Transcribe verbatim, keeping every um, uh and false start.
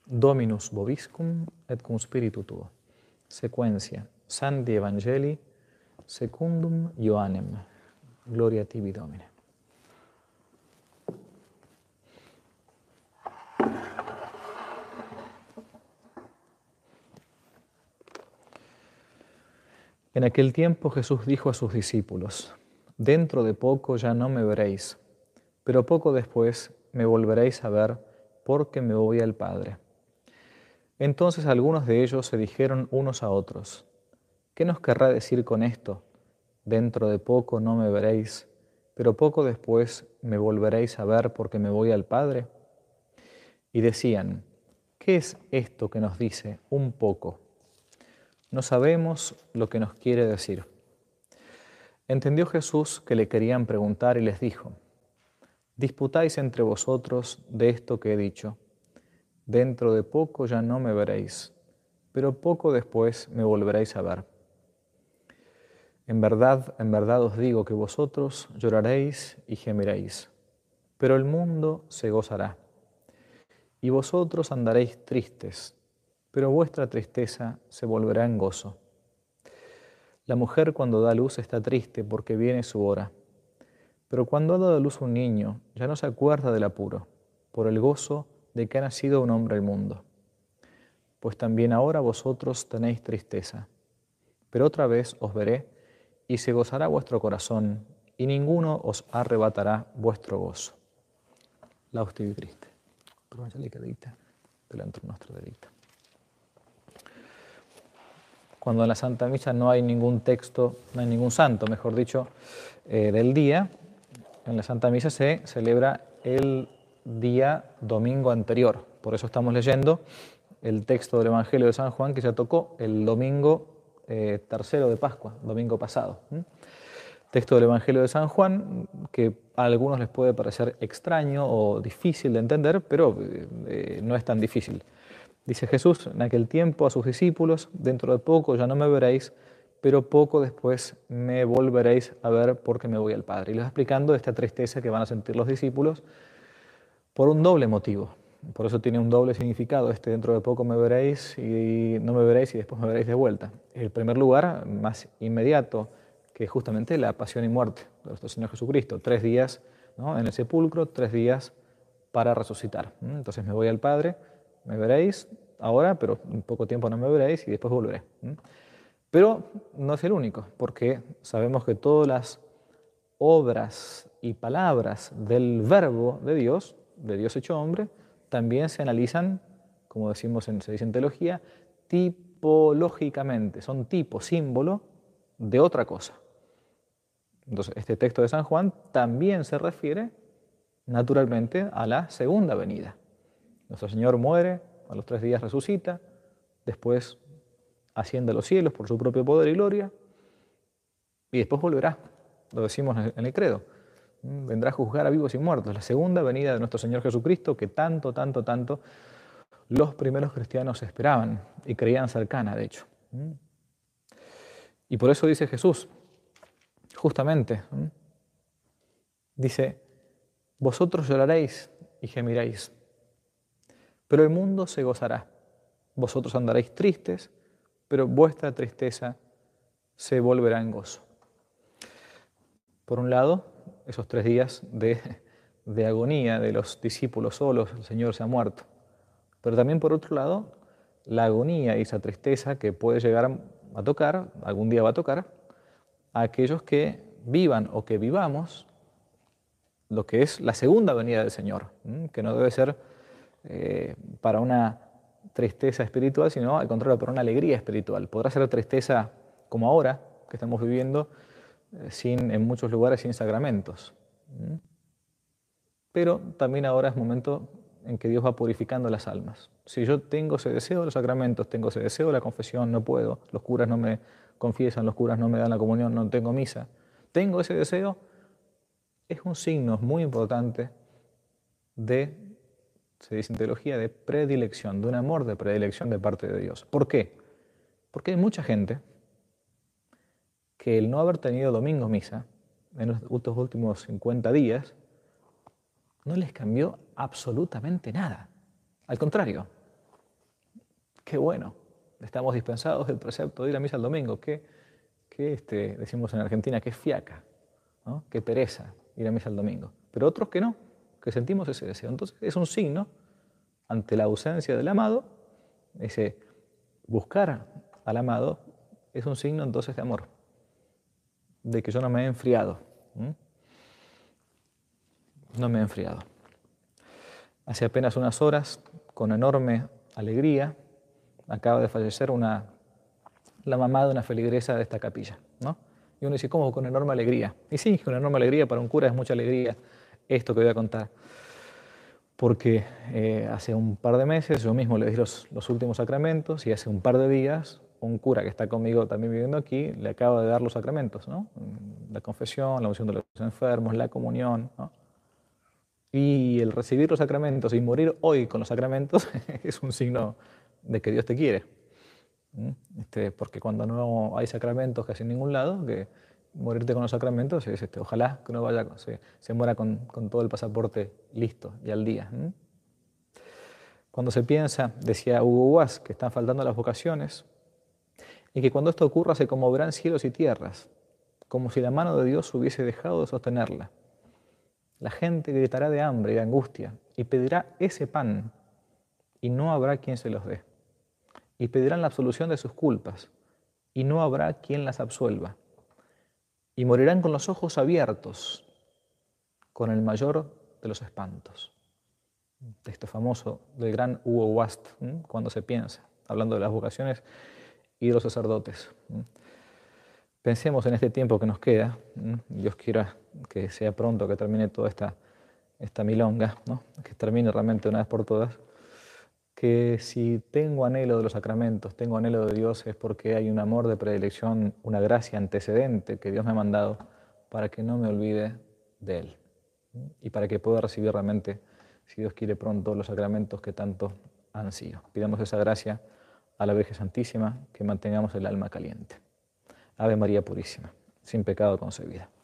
Dominus vobiscum et cum spiritu tuo. Sequencia Sancti Evangelii secundum Ioannem. Gloria tibi, Domine. En aquel tiempo Jesús dijo a sus discípulos: dentro de poco ya no me veréis, pero poco después me volveréis a ver, porque me voy al Padre. Entonces algunos de ellos se dijeron unos a otros: ¿qué nos querrá decir con esto? Dentro de poco no me veréis, pero poco después me volveréis a ver, porque me voy al Padre. Y decían: ¿qué es esto que nos dice un poco? No sabemos lo que nos quiere decir. Entendió Jesús que le querían preguntar y les dijo: disputáis entre vosotros de esto que he dicho. Dentro de poco ya no me veréis, pero poco después me volveréis a ver. En verdad, en verdad os digo que vosotros lloraréis y gemiréis, pero el mundo se gozará. Y vosotros andaréis tristes, pero vuestra tristeza se volverá en gozo. La mujer cuando da luz está triste porque viene su hora, pero cuando ha dado a luz un niño ya no se acuerda del apuro, por el gozo de que ha nacido un hombre al mundo. Pues también ahora vosotros tenéis tristeza, pero otra vez os veré y se gozará vuestro corazón y ninguno os arrebatará vuestro gozo. Laudetur tibi Christe. Pro angelica dicta, delante nuestro delita. Cuando en la Santa Misa no hay ningún texto, no hay ningún santo, mejor dicho, eh, del día, en la Santa Misa se celebra el día domingo anterior. Por eso estamos leyendo el texto del Evangelio de San Juan que se tocó el domingo eh, tercero de Pascua, domingo pasado. ¿Mm? Texto del Evangelio de San Juan que a algunos les puede parecer extraño o difícil de entender, pero eh, no es tan difícil. Dice Jesús en aquel tiempo a sus discípulos: dentro de poco ya no me veréis, pero poco después me volveréis a ver, porque me voy al Padre. Y les va explicando esta tristeza que van a sentir los discípulos por un doble motivo. Por eso tiene un doble significado este: dentro de poco me veréis y no me veréis y después me veréis de vuelta. En el primer lugar, más inmediato, que es justamente la pasión y muerte de nuestro Señor Jesucristo. Tres días, ¿no?, en el sepulcro, tres días para resucitar. Entonces me voy al Padre, me veréis ahora, pero en poco tiempo no me veréis y después volveré. Pero no es el único, porque sabemos que todas las obras y palabras del Verbo de Dios, de Dios hecho hombre, también se analizan, como decimos en, se dice en teología, tipológicamente. Son tipo, símbolo de otra cosa. Entonces, este texto de San Juan también se refiere naturalmente a la segunda venida. Nuestro Señor muere, a los tres días resucita, después asciende a los cielos por su propio poder y gloria, y después volverá. Lo decimos en el credo. Vendrá a juzgar a vivos y muertos. La segunda venida de nuestro Señor Jesucristo, que tanto, tanto, tanto los primeros cristianos esperaban y creían cercana, de hecho. Y por eso dice Jesús, justamente, dice: vosotros lloraréis y gemiréis, pero el mundo se gozará. Vosotros andaréis tristes, pero vuestra tristeza se volverá en gozo. Por un lado, esos tres días de, de agonía de los discípulos solos, el Señor se ha muerto. Pero también, por otro lado, la agonía y esa tristeza que puede llegar a tocar, algún día va a tocar, a aquellos que vivan o que vivamos lo que es la segunda venida del Señor, que no debe ser eh, para una tristeza espiritual, sino al contrario, para una alegría espiritual. Podrá ser tristeza como ahora, que estamos viviendo, eh, sin, en muchos lugares sin sacramentos. Pero también ahora es momento en que Dios va purificando las almas. Si yo tengo ese deseo de los sacramentos, tengo ese deseo de la confesión, no puedo, los curas no me confiesan, los curas no me dan la comunión, no tengo misa, tengo ese deseo, es un signo muy importante de, se dice en teología, de predilección, de un amor de predilección de parte de Dios. ¿Por qué? Porque hay mucha gente que el no haber tenido domingo misa en estos últimos cincuenta días no les cambió absolutamente nada. Al contrario, qué bueno, estamos dispensados del precepto de ir a misa el domingo, qué, qué este, decimos en Argentina, qué fiaca, ¿no? Qué pereza ir a misa el domingo. Pero otros que no, que sentimos ese deseo. Entonces es un signo ante la ausencia del amado, ese buscar al amado es un signo entonces de amor, de que yo no me he enfriado. ¿Mm? No me he enfriado. Hace apenas unas horas, con enorme alegría, acaba de fallecer una, la mamá de una feligresa de esta capilla, ¿no? Y uno dice, ¿cómo con enorme alegría? Y sí, con enorme alegría, para un cura es mucha alegría esto que voy a contar. Porque eh, hace un par de meses yo mismo le di los, los últimos sacramentos y hace un par de días un cura que está conmigo también viviendo aquí le acaba de dar los sacramentos, ¿no? La confesión, la unción de los enfermos, la comunión, ¿no? Y el recibir los sacramentos y morir hoy con los sacramentos es un signo de que Dios te quiere. Este, porque cuando no hay sacramentos casi en ningún lado, que morirte con los sacramentos es, este, ojalá que uno vaya, se, se muera con, con todo el pasaporte listo y al día. ¿Mm? Cuando se piensa, decía Hugo Guas, que están faltando las vocaciones, y que cuando esto ocurra se conmoverán cielos y tierras, como si la mano de Dios hubiese dejado de sostenerla. La gente gritará de hambre y de angustia y pedirá ese pan y no habrá quien se los dé. Y pedirán la absolución de sus culpas y no habrá quien las absuelva. Y morirán con los ojos abiertos, con el mayor de los espantos. Texto famoso del gran Hugo Wast, ¿eh? Cuando se piensa, hablando de las vocaciones y de los sacerdotes. Pensemos en este tiempo que nos queda, ¿eh? Dios quiera que sea pronto que termine toda esta, esta milonga, ¿no? Que termine realmente una vez por todas, que si tengo anhelo de los sacramentos, tengo anhelo de Dios, es porque hay un amor de predilección, una gracia antecedente que Dios me ha mandado para que no me olvide de Él y para que pueda recibir realmente, si Dios quiere pronto, los sacramentos que tanto han sido. Pidamos esa gracia a la Virgen Santísima, que mantengamos el alma caliente. Ave María Purísima, sin pecado concebida.